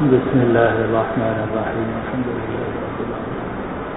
بسم اللہ الرحمن الرحیم الحمد للہ رب العالمین.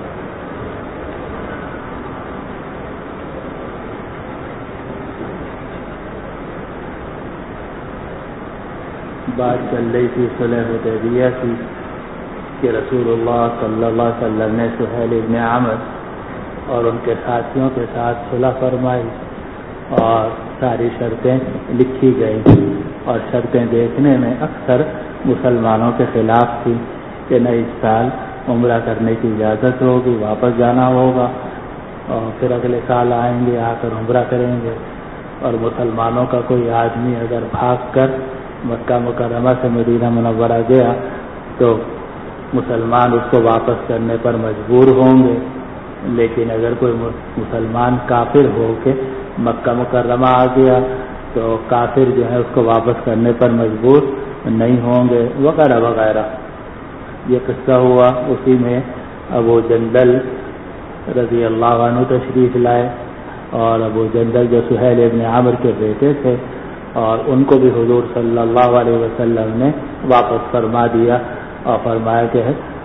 بات چل رہی تھی صلح حدیبیہ کی کہ رسول اللہ صلی اللہ علیہ وسلم نے سہیل ابن عمرو اور ان کے ساتھیوں کے ساتھ صلح فرمائی اور ساری شرطیں لکھی گئیں اور شرطیں دیکھنے میں اکثر مسلمانوں کے خلاف تھی کہ نہ اس سال عمرہ کرنے کی اجازت ہوگی، واپس جانا ہوگا اور پھر اگلے سال آئیں گے، آ کر عمرہ کریں گے. اور مسلمانوں کا کوئی آدمی اگر بھاگ کر مکہ مکرمہ سے مدینہ منورہ گیا تو مسلمان اس کو واپس کرنے پر مجبور ہوں گے، لیکن اگر کوئی مسلمان کافر ہو کے مکہ مکرمہ آ گیا تو کافر جو ہے اس کو واپس کرنے پر مجبور نہیں ہوں گے وغیرہ وغیرہ. یہ قصہ ہوا. اسی میں ابو جندل رضی اللہ عنہ تشریف لائے اور ابو جندل جو سہیل ابن عمرو کے بیٹے تھے اور ان کو بھی حضور صلی اللہ علیہ وسلم نے واپس فرما دیا اور فرمایا کہ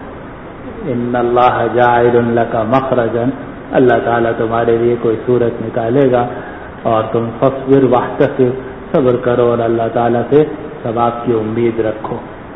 ان اللہ جاعل لک مخرجا، اللہ تعالیٰ تمہارے لیے کوئی صورت نکالے گا اور تم فاصبر واحتسب، صبر کرو اور اللہ تعالیٰ سے ثواب کی امید رکھو.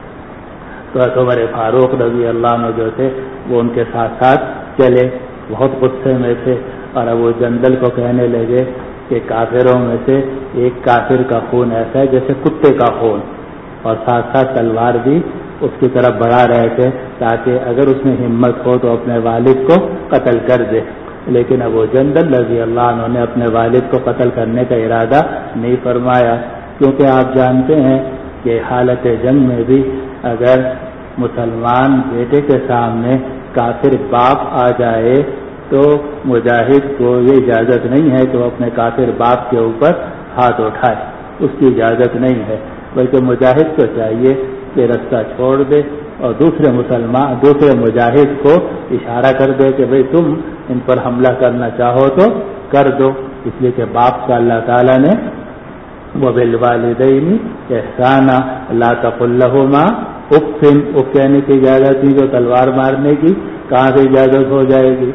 تو عمر فاروق رضی اللہ عنہ جو تھے وہ ان کے ساتھ ساتھ چلے، بہت غصے میں تھے اور ابو جندل کو کہنے لگے کہ کافروں میں سے ایک کافر کا خون ایسا ہے جیسے کتے کا خون، اور ساتھ ساتھ تلوار بھی اس کی طرف بڑھا رہے تھے تاکہ اگر اس میں ہمت ہو تو اپنے والد کو قتل کر دے. لیکن ابو جندل رضی اللہ عنہ نے اپنے والد کو قتل کرنے کا ارادہ نہیں فرمایا، کیونکہ آپ جانتے ہیں کہ حالت جنگ میں بھی اگر مسلمان بیٹے کے سامنے کافر باپ آ جائے تو مجاہد کو یہ اجازت نہیں ہے کہ وہ اپنے کافر باپ کے اوپر ہاتھ اٹھائے، اس کی اجازت نہیں ہے، بلکہ مجاہد کو چاہیے کہ رستہ چھوڑ دے اور دوسرے مجاہد کو اشارہ کر دے کہ بھئی تم ان پر حملہ کرنا چاہو تو کر دو. اس لیے کہ باپ کا اللہ تعالیٰ نے وَبِالْوَالِدَيْنِ إِحْسَانًا لَا تَقُل لَّهُمَا اُفٍّ، اف کہنے کی اجازت نہیں تو تلوار مارنے کی کہاں سے اجازت ہو جائے گی.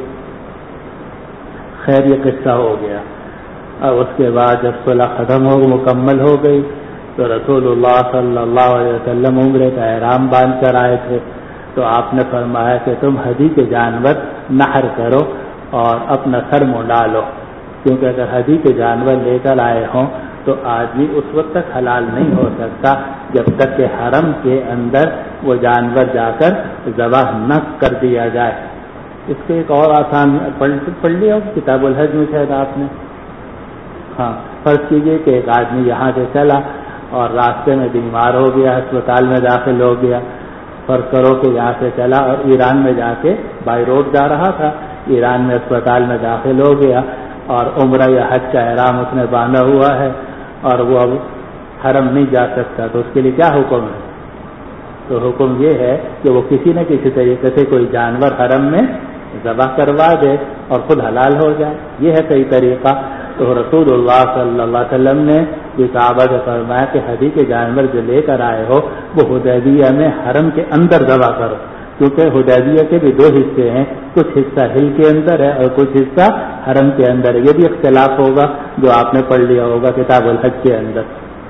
خیر یہ قصہ ہو گیا. اب اس کے بعد جب صلح ختم مکمل ہو گئی تو رسول اللہ صلی اللہ علیہ وسلم عمرے کا احرام باندھ کر آئے تھے. تو آپ نے فرمایا کہ تم ہدی کے جانور نحر کرو اور اپنا سر منڈا لو، کیونکہ اگر ہدی کے جانور لے کر آئے ہوں تو آدمی اس وقت تک حلال نہیں ہو سکتا جب تک کہ حرم کے اندر وہ جانور جا کر ذبح نہ کر دیا جائے. اس کو ایک اور آسان پڑھ لیا کتاب الحج میں شاید آپ نے. ہاں، فرض کیجئے کہ ایک آدمی یہاں سے چلا اور راستے میں بیمار ہو گیا، اسپتال میں داخل ہو گیا. فرض کرو کہ یہاں سے چلا اور ایران میں جا کے بائی روڈ جا رہا تھا، ایران میں اسپتال میں داخل ہو گیا اور عمرہ یا حج کا احرام اس نے باندھا ہوا ہے اور وہ اب حرم نہیں جا سکتا، تو اس کے لیے کیا حکم ہے؟ تو حکم یہ ہے کہ وہ کسی نہ کسی طریقے سے کوئی جانور حرم میں ذبح کروا دے اور خود حلال ہو جائے. یہ ہے صحیح طریقہ. تو رسول اللہ صلی اللہ علیہ وسلم نے یہ صحابہ سے فرمایا کہ ہدی کے جانور جو لے کر آئے ہو وہ حدیبیہ میں حرم کے اندر ذبح کرو، کیونکہ حدیبیہ کے بھی دو حصے ہیں، کچھ حصہ ہل کے اندر ہے اور کچھ حصہ حرم کے اندر ہے. یہ بھی اختلاف ہوگا جو آپ نے پڑھ لیا ہوگا کتاب الحج کے اندر.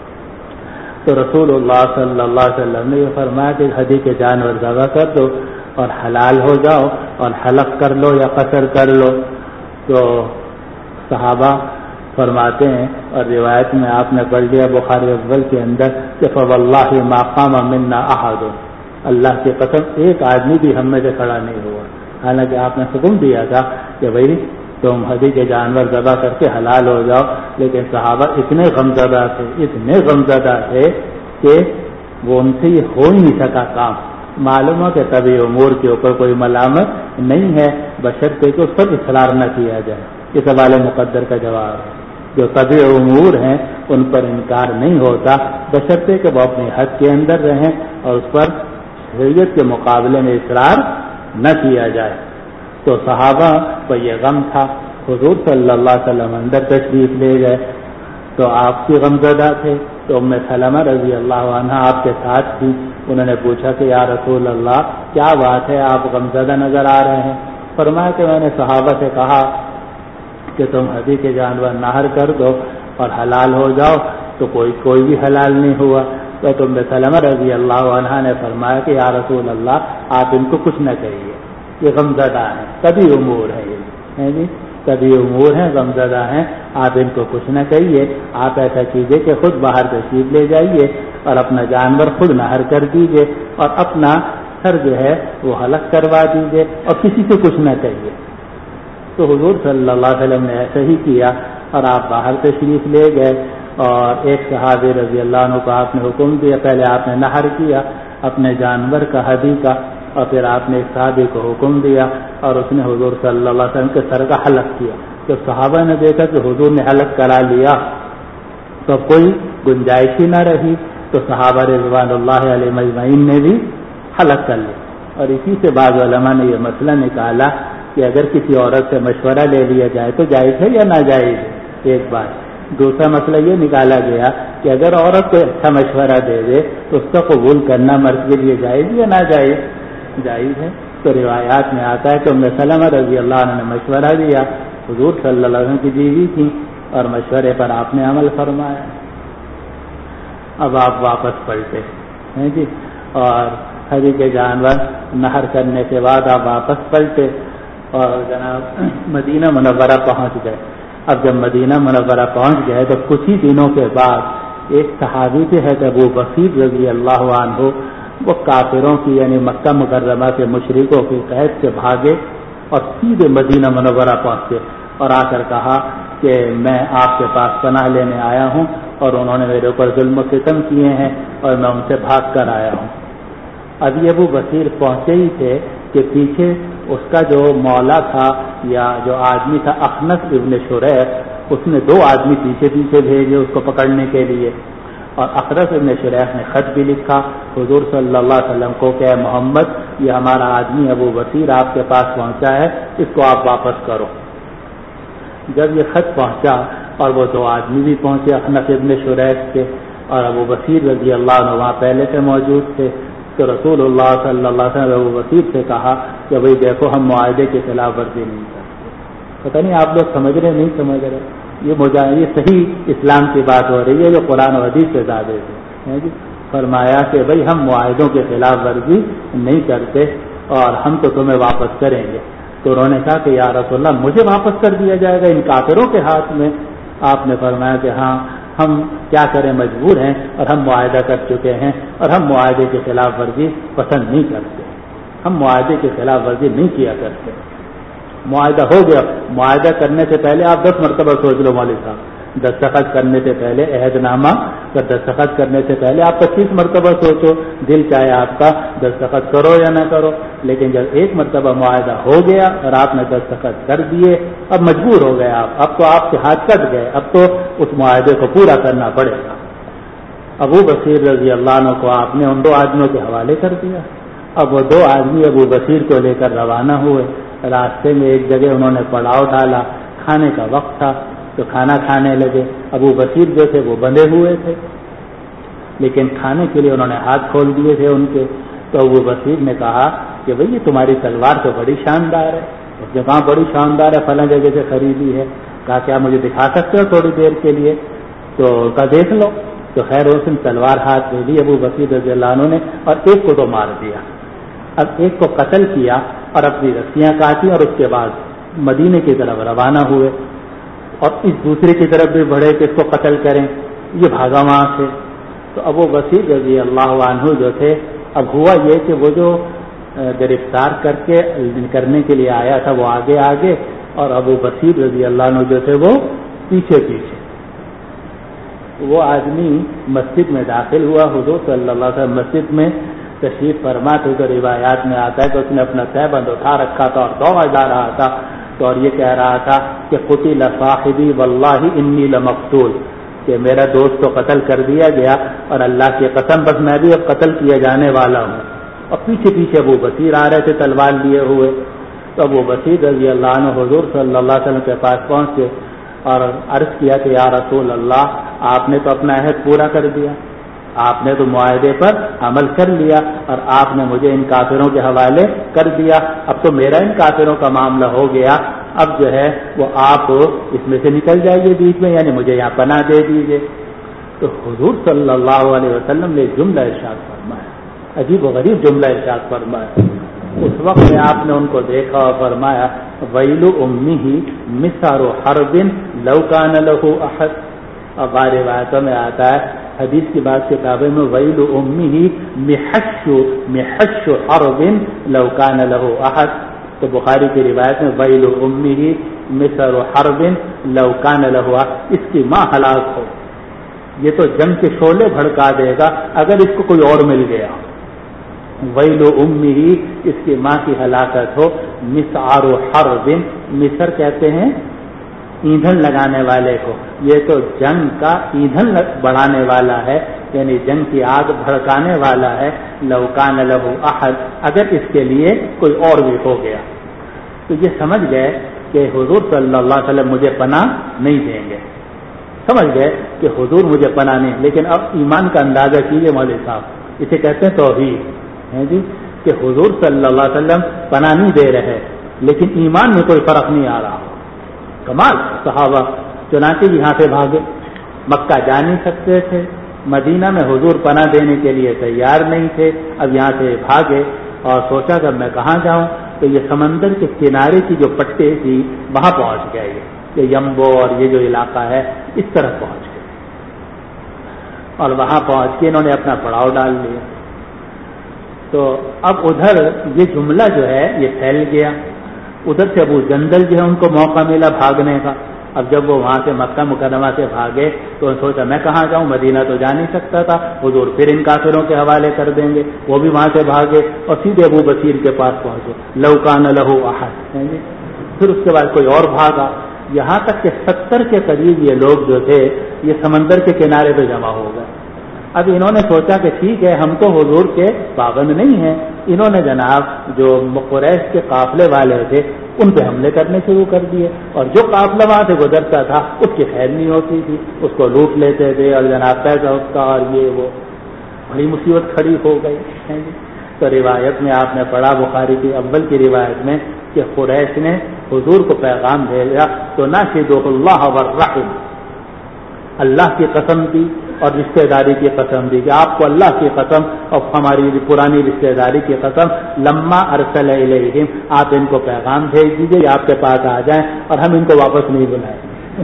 تو رسول اللہ صلی اللہ علیہ وسلم نے یہ فرمایا کہ ہدی کے جانور ذبح کر دو اور حلال ہو جاؤ اور حلق کر لو یا قصر کر لو. تو صحابہ فرماتے ہیں اور روایت میں آپ نے پڑھ لیا بخاری اول کے اندر کہ فواللہ ما قام منا احد، اللہ کی قسم ایک آدمی بھی ہم میں سے کھڑا نہیں ہوا. حالانکہ آپ نے حکم دیا تھا کہ بھئی تم ہدی کے جانور ذبح کر کے حلال ہو جاؤ، لیکن صحابہ اتنے غمزدہ تھے کہ وہ ان سے یہ ہو ہی نہیں سکا کام. معلوم ہے کہ طبی امور کے اوپر کوئی ملامت نہیں ہے بشرطے کہ اس پر اصرار نہ کیا جائے. یہ سوال مقدر کا جواب ہے. جو طبی امور ہیں ان پر انکار نہیں ہوتا بشرطے کہ وہ اپنے حد کے اندر رہیں اور اس پر شریعت کے مقابلے میں اصرار نہ کیا جائے. تو صحابہ کو یہ غم تھا. حضور صلی اللہ علیہ وسلم اندر تشریف لے گئے تو آپ کی غمزدہ تھے تو ام سلمہ رضی اللہ عنہا آپ کے ساتھ تھی. انہوں نے پوچھا کہ یا رسول اللہ کیا بات ہے، آپ غمزدہ نظر آ رہے ہیں؟ فرمایا کہ میں نے صحابہ سے کہا کہ تم ہدی کے جانور نہر کر دو اور حلال ہو جاؤ، تو کوئی بھی حلال نہیں ہوا. تو ام سلمہ رضی اللہ عنہا نے فرمایا کہ یا رسول اللہ آپ ان کو کچھ نہ کہیے، یہ غمزدہ ہیں، کبھی امور ہے یہ جی، کبھی امور ہیں، غمزدہ ہیں، آپ ان کو کچھ نہ کہیے. آپ ایسا کیجیے کہ خود باہر تشریف لے جائیے اور اپنا جانور خود نہر کر دیجیے اور اپنا سر جو ہے وہ حلق کروا دیجیے اور کسی سے کچھ نہ کہیے. تو حضور صلی اللہ علیہ وسلم نے ایسا ہی کیا اور آپ باہر تشریف لے گئے اور ایک صحابی رضی اللہ عنہ کو آپ نے حکم دیا، پہلے آپ نے نہر کیا اپنے جانور کا ہدی کا، اور پھر آپ نے ایک صحابی کو حکم دیا اور اس نے حضور صلی اللہ علیہ وسلم کے سر کا حلق کیا. جب صحابہ نے دیکھا کہ حضور نے حلق کرا لیا تو کوئی گنجائش ہی نہ رہی، تو صحابہ رضوان اللہ علیہ مجمعین نے بھی حلق کر لیا. اور اسی سے بعض علماء نے یہ مسئلہ نکالا کہ اگر کسی عورت سے مشورہ لے لیا جائے تو جائز ہے یا ناجائز ہے، ایک بات. دوسرا مسئلہ یہ نکالا گیا کہ اگر عورت کو اچھا مشورہ دے دے تو اس کا قبول کرنا مرد کے لیے جائز یا ناجائز؟ جائز ہے. تو روایات میں آتا ہے کہ ام سلمہ رضی اللہ عنہ نے مشورہ دیا، حضور صلی اللہ علیہ وسلم کی بیوی تھی اور مشورے پر آپ نے عمل فرمایا. اب آپ واپس پلٹے ہیں جی، اور ہدی کے جانور نہر کرنے کے بعد آپ واپس پلٹے اور جناب مدینہ منورہ پہنچ گئے. اب جب مدینہ منورہ پہنچ گئے تو کچھ ہی دنوں کے بعد ایک صحابی تھے حضرت ابو بصیر رضی اللہ عنہ، وہ کافروں کی یعنی مکہ مکرمہ کے مشرکوں کی قید سے بھاگے اور سیدھے مدینہ منورہ پہنچے اور آ کر کہا کہ میں آپ کے پاس پناہ لینے آیا ہوں اور انہوں نے میرے اوپر ظلم و ستم کیے ہیں اور میں ان سے بھاگ کر آیا ہوں. ابھی ابو بصیر پہنچے ہی تھے کہ پیچھے اس کا جو مولا تھا یا جو آدمی تھا اخنس ابن شریح، اس نے 2 آدمی پیچھے پیچھے بھیجے اس کو پکڑنے کے لیے، اور اخنس ابن شریح نے خط بھی لکھا حضور صلی اللہ علیہ وسلم کو کہ اے محمد، یہ ہمارا آدمی ابو بصیر آپ کے پاس پہنچا ہے، اس کو آپ واپس کرو. جب یہ خط پہنچا اور وہ 2 آدمی بھی پہنچے اخنس ابن شریح کے، اور ابو بصیر رضی اللہ عنہ وہاں پہلے سے موجود تھے، تو رسول اللہ صلی اللہ علیہ وسلم ابو بصیر سے کہا کہ بھئی دیکھو ہم معاہدے کی خلاف ورزی نہیں کرتے. پتہ نہیں آپ لوگ سمجھ رہے نہیں سمجھ رہے، یہ صحیح اسلام کی بات ہو رہی ہے جو قرآن و حدیث سے زیادہ ہے جی. فرمایا کہ بھئی ہم معاہدوں کی خلاف ورزی نہیں کرتے اور ہم تو تمہیں واپس کریں گے. تو انہوں نے کہا کہ یا رسول اللہ مجھے واپس کر دیا جائے گا ان کافروں کے ہاتھ میں؟ آپ نے فرمایا کہ ہاں ہم کیا کریں، مجبور ہیں اور ہم معاہدہ کر چکے ہیں اور ہم معاہدے کی خلاف ورزی پسند نہیں کرتے، ہم معاہدے کی خلاف ورزی نہیں کیا کرتے. معاہدہ ہو گیا، معاہدہ کرنے سے پہلے آپ 10 مرتبہ سوچ لو مولوی صاحب، دستخط کرنے سے پہلے عہد نامہ کا دستخط کرنے سے پہلے آپ 25 مرتبہ سوچو، دل چاہے آپ کا دستخط کرو یا نہ کرو. لیکن جب ایک مرتبہ معاہدہ ہو گیا اور آپ نے دستخط کر دیے، اب مجبور ہو گئے اب تو آپ کے ہاتھ کٹ گئے، اب تو اس معاہدے کو پورا کرنا پڑے گا. ابو بصیر رضی اللہ عنہ کو آپ نے ان 2 آدمیوں کے حوالے کر دیا. اب وہ 2 آدمی ابو بصیر کو لے کر روانہ ہوئے. راستے میں ایک جگہ انہوں نے پڑاؤ ڈالا، کھانے کا وقت تھا تو کھانا کھانے لگے. ابو بصیر جو تھے وہ بندھے ہوئے تھے لیکن کھانے کے لیے انہوں نے ہاتھ کھول دیے تھے ان کے. تو ابو بصیر نے کہا کہ بھئی یہ تمہاری تلوار تو بڑی شاندار ہے. اس نے کہا بڑی شاندار ہے، فلاں جگہ سے خریدی ہے. کہا کیا مجھے دکھا سکتے ہو تھوڑی دیر کے لیے؟ تو کہا دیکھ لو. تو خیر اس نے تلوار ہاتھ میں لی ابو بصیر رضی اللہ عنہ نے اور ایک کو تو مار دیا. اب ایک کو قتل کیا اور اپنی رسیاں کاٹی اور اس کے بعد مدینے کی طرف روانہ ہوئے اور اس دوسرے کی طرف بھی بڑھے کہ اس کو قتل کریں. یہ بھاگا وہاں سے. تو ابو بصیر رضی اللہ عنہ جو تھے، اب ہوا یہ کہ وہ جو گرفتار کرنے کے لیے آیا تھا وہ آگے آگے اور ابو بصیر رضی اللہ عنہ جو تھے وہ پیچھے پیچھے. وہ آدمی مسجد میں داخل ہوا، حضور صلی اللہ علیہ وسلم مسجد میں تشریف فرما تھے. تو روایات میں آتا ہے کہ اس نے اپنا تہبند اٹھا رکھا تھا اور دوڑا جا رہا تھا تو اور یہ کہہ رہا تھا کہ قتل صاحبی واللہ انی لمقتول، کہ میرا دوست تو قتل کر دیا گیا اور اللہ کی قسم بس میں بھی اب قتل کیا جانے والا ہوں. اور پیچھے پیچھے ابو بصیر آ رہے تھے تلوار لیے ہوئے. تو ابو بصیر رضی اللہ عنہ حضور صلی اللہ علیہ وسلم کے پاس پہنچے اور عرض کیا کہ یا رسول اللہ آپ نے تو اپنا عہد پورا کر دیا، آپ نے تو معاہدے پر عمل کر لیا اور آپ نے مجھے ان کافروں کے حوالے کر دیا، اب تو میرا ان کافروں کا معاملہ ہو گیا، اب جو ہے وہ آپ اس میں سے نکل جائیے بیچ میں، یعنی مجھے یہاں پناہ دے دیجیے۔ تو حضور صلی اللہ علیہ وسلم نے جملہ ارشاد فرمایا، عجیب و غریب جملہ ارشاد فرمایا۔ اس وقت میں آپ نے ان کو دیکھا اور فرمایا ویل امہ مسار حرب لو کان لہ احد، اور بعض روایتوں میں آتا ہے حدیث کی بعض کتابیں میں ویل امہ محش حرب لو کان لہ احد، تو بخاری کی روایت میں ویل امہ مسر حرب لو کان لہ احد، اس کی ماں ہلاک ہو، یہ تو جنگ کے شعلے بھڑکا دے گا اگر اس کو کوئی اور مل گیا۔ ویل امہ، اس کی ماں کی ہلاکت ہو، مسعر حرب، مصر کہتے ہیں ایندھن لگانے والے کو، یہ تو جنگ کا ایندھن بڑھانے والا ہے، یعنی جنگ کی آگ بھڑکانے والا ہے، لو کان لہ احد، اگر اس کے لیے کوئی اور بھی ہو گیا۔ تو یہ سمجھ گئے کہ حضور صلی اللہ علیہ وسلم مجھے پناہ نہیں دیں گے، سمجھ گئے کہ حضور مجھے پناہ نہیں، لیکن اب ایمان کا اندازہ کیجیے مولوی صاحب، اسے کہتے ہیں توحید ہے جی، کہ حضور صلی اللہ علیہ وسلم پناہ نہیں دے رہے لیکن ایمان میں کوئی فرق نہیں آ رہا، کمال صحابہ چنانچہ یہاں سے بھاگے، مکہ جا نہیں سکتے تھے، مدینہ میں حضور پناہ دینے کے لیے تیار نہیں تھے، اب یہاں سے بھاگے اور سوچا کہ میں کہاں جاؤں، تو یہ سمندر کے کنارے کی جو پٹے تھی وہاں پہنچ گئے، یہ یمبو اور یہ جو علاقہ ہے اس طرح پہنچ گئے، اور وہاں پہنچ کے انہوں نے اپنا پڑاؤ ڈال لیا۔ تو اب ادھر یہ جملہ جو ہے یہ پھیل گیا، ادھر سے ابو جندل جو ہے ان کو موقع ملا بھاگنے کا، اب جب وہ وہاں سے مکہ مکرمہ سے بھاگے تو انہوں نے سوچا میں کہاں جاؤں، مدینہ تو جا نہیں سکتا تھا، حضور پھر ان کافروں کے حوالے کر دیں گے، وہ بھی وہاں سے بھاگے اور سیدھے ابو بصیر کے پاس پہنچے، لو کان لہ احد، پھر اس کے بعد کوئی اور بھاگا، یہاں تک کہ 70 کے قریب یہ لوگ جو تھے یہ سمندر کے کنارے پہ جمع ہو گئے۔ اب انہوں نے سوچا کہ ٹھیک ہے ہم تو حضور کے پابند نہیں ہیں، انہوں نے جناب جو قریش کے قافلے والے تھے ان پہ حملے کرنے شروع کر دیے، اور جو قافلہ وہاں سے گزرتا تھا اس کی خیر نہیں ہوتی تھی، اس کو لوٹ لیتے تھے اور جناب پیسہ اس کا، اور یہ وہ بڑی مصیبت کھڑی ہو گئی۔ تو روایت میں آپ نے پڑھا بخاری کی اول کی روایت میں کہ قریش نے حضور کو پیغام بھیجا تو ناشد اللہ والرحم، اللہ کی قسم دی اور رشتہ داری کی قسم دی کہ آپ کو اللہ کی قسم اور ہماری پرانی رشتہ داری کی قسم، لما ارسل الیہم، آپ ان کو پیغام بھیج دیجیے یہ آپ کے پاس آ جائیں اور ہم ان کو واپس نہیں بلائیں۔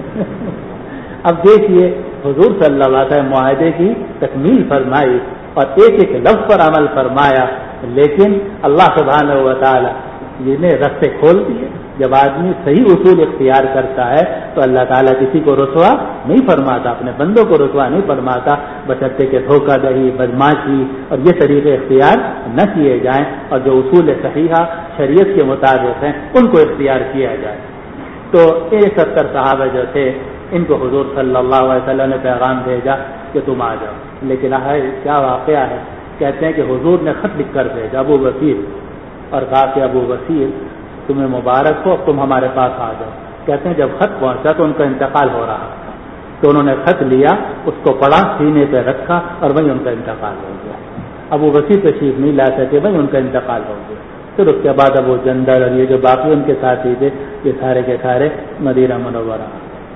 اب دیکھیے حضور صلی اللہ علیہ وسلم معاہدے کی تکمیل فرمائی اور ایک ایک لفظ پر عمل فرمایا، لیکن اللہ سبحانہ و تعالی نے رستے کھول دیے۔ جب آدمی صحیح اصول اختیار کرتا ہے تو اللہ تعالیٰ کسی کو رسوا نہیں فرماتا، اپنے بندوں کو رسوا نہیں فرماتا، بشرطے کہ دھوکہ دہی، بدماشی اور یہ طریقے اختیار نہ کیے جائیں، اور جو اصول صحیحہ شریعت کے مطابق ہیں ان کو اختیار کیا جائے۔ تو 70 صحابہ جو تھے ان کو حضور صلی اللہ علیہ وسلم نے پیغام بھیجا کہ تم آ جاؤ، لیکن کیا واقعہ ہے، کہتے ہیں کہ حضور نے خط لکھ کر بھیجا ابو بصیر اور کہا کہ ابو بصیر تمہیں مبارک ہو، تم ہمارے پاس آ جاؤ۔ کہتے ہیں جب خط پہنچا تو ان کا انتقال ہو رہا تھا، تو انہوں نے خط لیا، اس کو پڑھا، سینے پہ رکھا اور وہیں ان کا انتقال ہو گیا۔ ابو بصیر تشریف نہیں لا سکے، وہیں ان کا انتقال ہو گیا۔ پھر اس کے بعد ابو جندل اور یہ جو باقی ان کے ساتھی تھے یہ سارے کے سارے مدینہ منورہ۔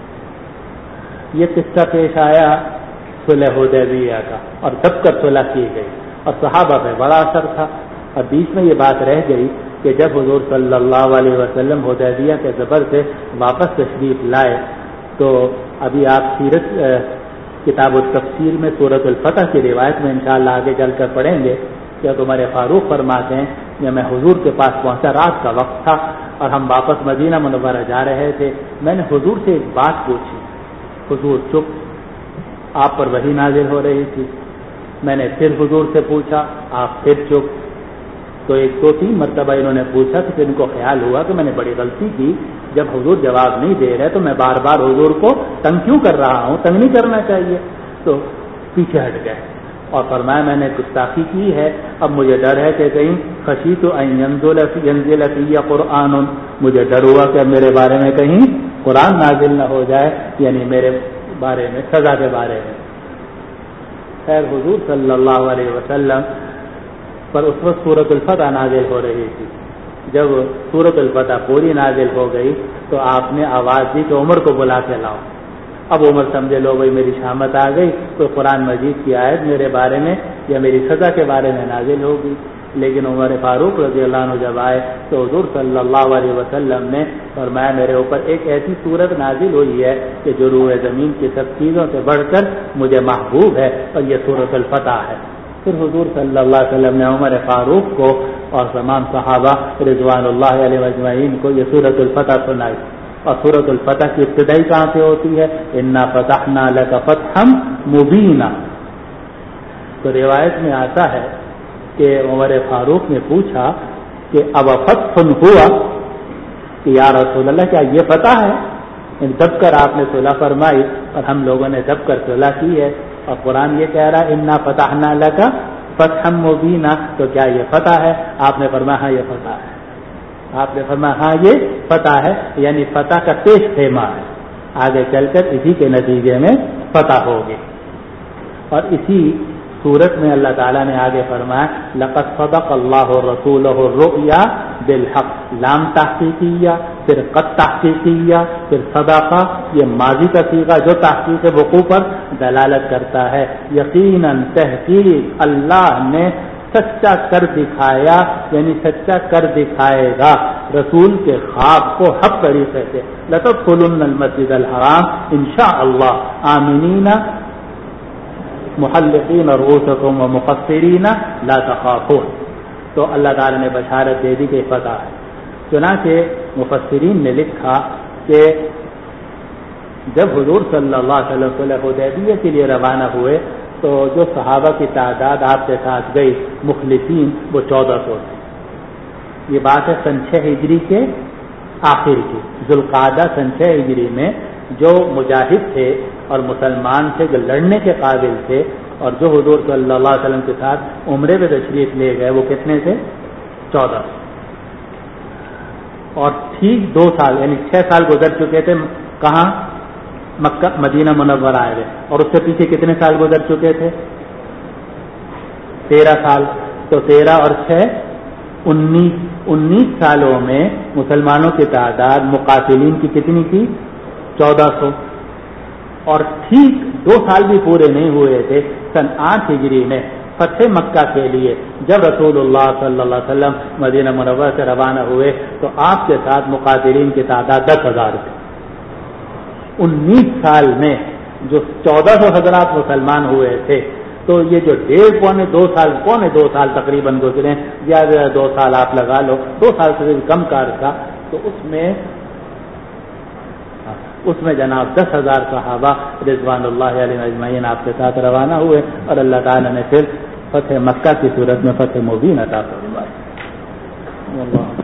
یہ قصہ پیش آیا صلح حدیبیہ کا، اور سب کا صلح کی گئی اور صحابہ پہ بڑا اثر تھا، اور بیچ میں یہ بات رہ گئی کہ جب حضور صلی اللہ علیہ وسلم حدیبیہ کے سفر سے واپس تشریف لائے تو ابھی آپ سیرت کتاب التفسیر میں سورۃ الفتح کی روایت میں انشاءاللہ آگے چل کر پڑھیں گے کہ عمر فاروق فرماتے ہیں کہ میں حضور کے پاس پہنچا، رات کا وقت تھا اور ہم واپس مدینہ منورہ جا رہے تھے، میں نے حضور سے ایک بات پوچھی، حضور چپ، آپ پر وحی نازل ہو رہی تھی، میں نے پھر حضور سے پوچھا، آپ پھر چپ، تو 2-3 مرتبہ انہوں نے پوچھا تو پھر ان کو خیال ہوا کہ میں نے بڑی غلطی کی، جب حضور جواب نہیں دے رہے تو میں بار بار حضور کو تنگ کیوں کر رہا ہوں، تنگ نہیں کرنا چاہیے، تو پیچھے ہٹ گئے اور فرمایا میں نے گستاخی کی ہے، اب مجھے ڈر ہے کہ کہیں خشیت ان ينزل فی قرآن، مجھے ڈر ہوا کہ میرے بارے میں کہیں قرآن نازل نہ ہو جائے، یعنی میرے بارے میں، سزا کے بارے میں۔ خیر حضور صلی اللہ علیہ وسلم پر اس وقت سورۃ الفتح نازل ہو رہی تھی۔ جب سورۃ الفتح پوری نازل ہو گئی تو آپ نے آواز دی کہ عمر کو بلا کے لاؤ۔ اب عمر سمجھے لو بھائی میری شامت آ گئی، تو قرآن مجید کی آیت میرے بارے میں یا میری سزا کے بارے میں نازل ہوگی۔ لیکن عمر فاروق رضی اللہ عنہ جب آئے تو حضور صلی اللہ علیہ وسلم نے فرمایا میرے اوپر ایک ایسی صورت نازل ہوئی ہے کہ جو روح زمین کی سب چیزوں سے بڑھ کر مجھے محبوب ہے، اور یہ سورۃ الفتح ہے۔ پھر حضور صلی اللہ علیہ وسلم نے عمر فاروق کو اور تمام صحابہ رضوان اللہ علیہ اجمعین کو یہ سورۃ الفتح سنائی۔ اور سورۃ الفتح کی ابتدائی کہاں سے ہوتی ہے؟ انا فتحنا لک فتحا مبینا۔ تو روایت میں آتا ہے کہ عمر فاروق نے پوچھا کہ اب فتح ہوا کہ یا رسول اللہ کیا یہ فتح ہے؟ دب کر آپ نے صلح فرمائی اور ہم لوگوں نے دب کر صلح کی ہے، اور قرآن یہ کہہ رہا ہے انا فتحنا لک فتحا مبینا، تو کیا یہ فتح ہے؟ آپ نے فرمایا ہاں یہ فتح ہے۔ آپ نے فرمایا ہاں یہ فتح ہے، یعنی فتح کا پیش خیمہ ہے، آگے چل کر اسی کے نتیجے میں فتح ہوگی۔ اور اسی سورت میں اللہ تعالیٰ نے آگے فرمایا لقد صدق اللہ رسولہ الرؤیا بالحق، لام تحقیقیہ، پھر قد تحقیقیہ، پھر صدقہ، یہ ماضی کا صیغہ جو تحقیق وقوع پر دلالت کرتا ہے۔ یقیناً تحقیق اللہ نے سچا کر دکھایا، یعنی سچا کر دکھائے گا رسول کے خواب کو حق طریقے سے۔ لتدخلن المسجد الحرام انشاءاللہ آمنین محلقین رؤوسکم ومقصرین لا تخافون۔ تو اللہ تعالی نے بشارت دے دی کہ فتح ہے۔ چنانچہ مفسرین نے لکھا کہ جب حضور صلی اللہ علیہ وسلم صلح حدیبیہ کے لیے روانہ ہوئے تو جو صحابہ کی تعداد آپ کے ساتھ گئی مخلصین وہ 1400 تھے۔ یہ بات ہے سن 6 ہجری کے آخر کی، ذوالقعدہ سن 6 ہجری میں جو مجاہد تھے اور مسلمان تھے، جو لڑنے کے قابل تھے، اور جو حضور صلی اللہ علیہ وسلم کے ساتھ عمرے پہ تشریف لے گئے وہ کتنے تھے؟ 14۔ اور ٹھیک 2 سال یعنی 6 سال گزر چکے تھے کہاں؟ مکہ مدینہ منورہ آئے ہوئے، اور اس سے پیچھے کتنے سال گزر چکے تھے؟ 13 سال۔ تو 13 اور 6 19 سالوں میں مسلمانوں کی تعداد مقاتلین کی کتنی تھی؟ 1400۔ اور ٹھیک 2 سال بھی پورے نہیں ہوئے تھے سن 8 ہجری میں فتح مکہ کے لیے جب رسول اللہ صلی اللہ علیہ وسلم مدینہ منورہ سے روانہ ہوئے تو آپ کے ساتھ مقاتلین کی تعداد 10,000 تھی۔ 19 سال میں جو 1400 حضرات مسلمان ہوئے تھے، تو یہ جو 1.5 2 سال تقریباً گزرے، زیادہ 2 سال آپ لگا لو، 2 سال سے کم کار تھا، تو اس میں جناب 10,000 صحابہ رضوان اللہ علیہ اجمعین آپ کے ساتھ روانہ ہوئے، اور اللہ تعالیٰ نے پھر فتح مکہ کی صورت میں فتح مبین عطا فرمائی۔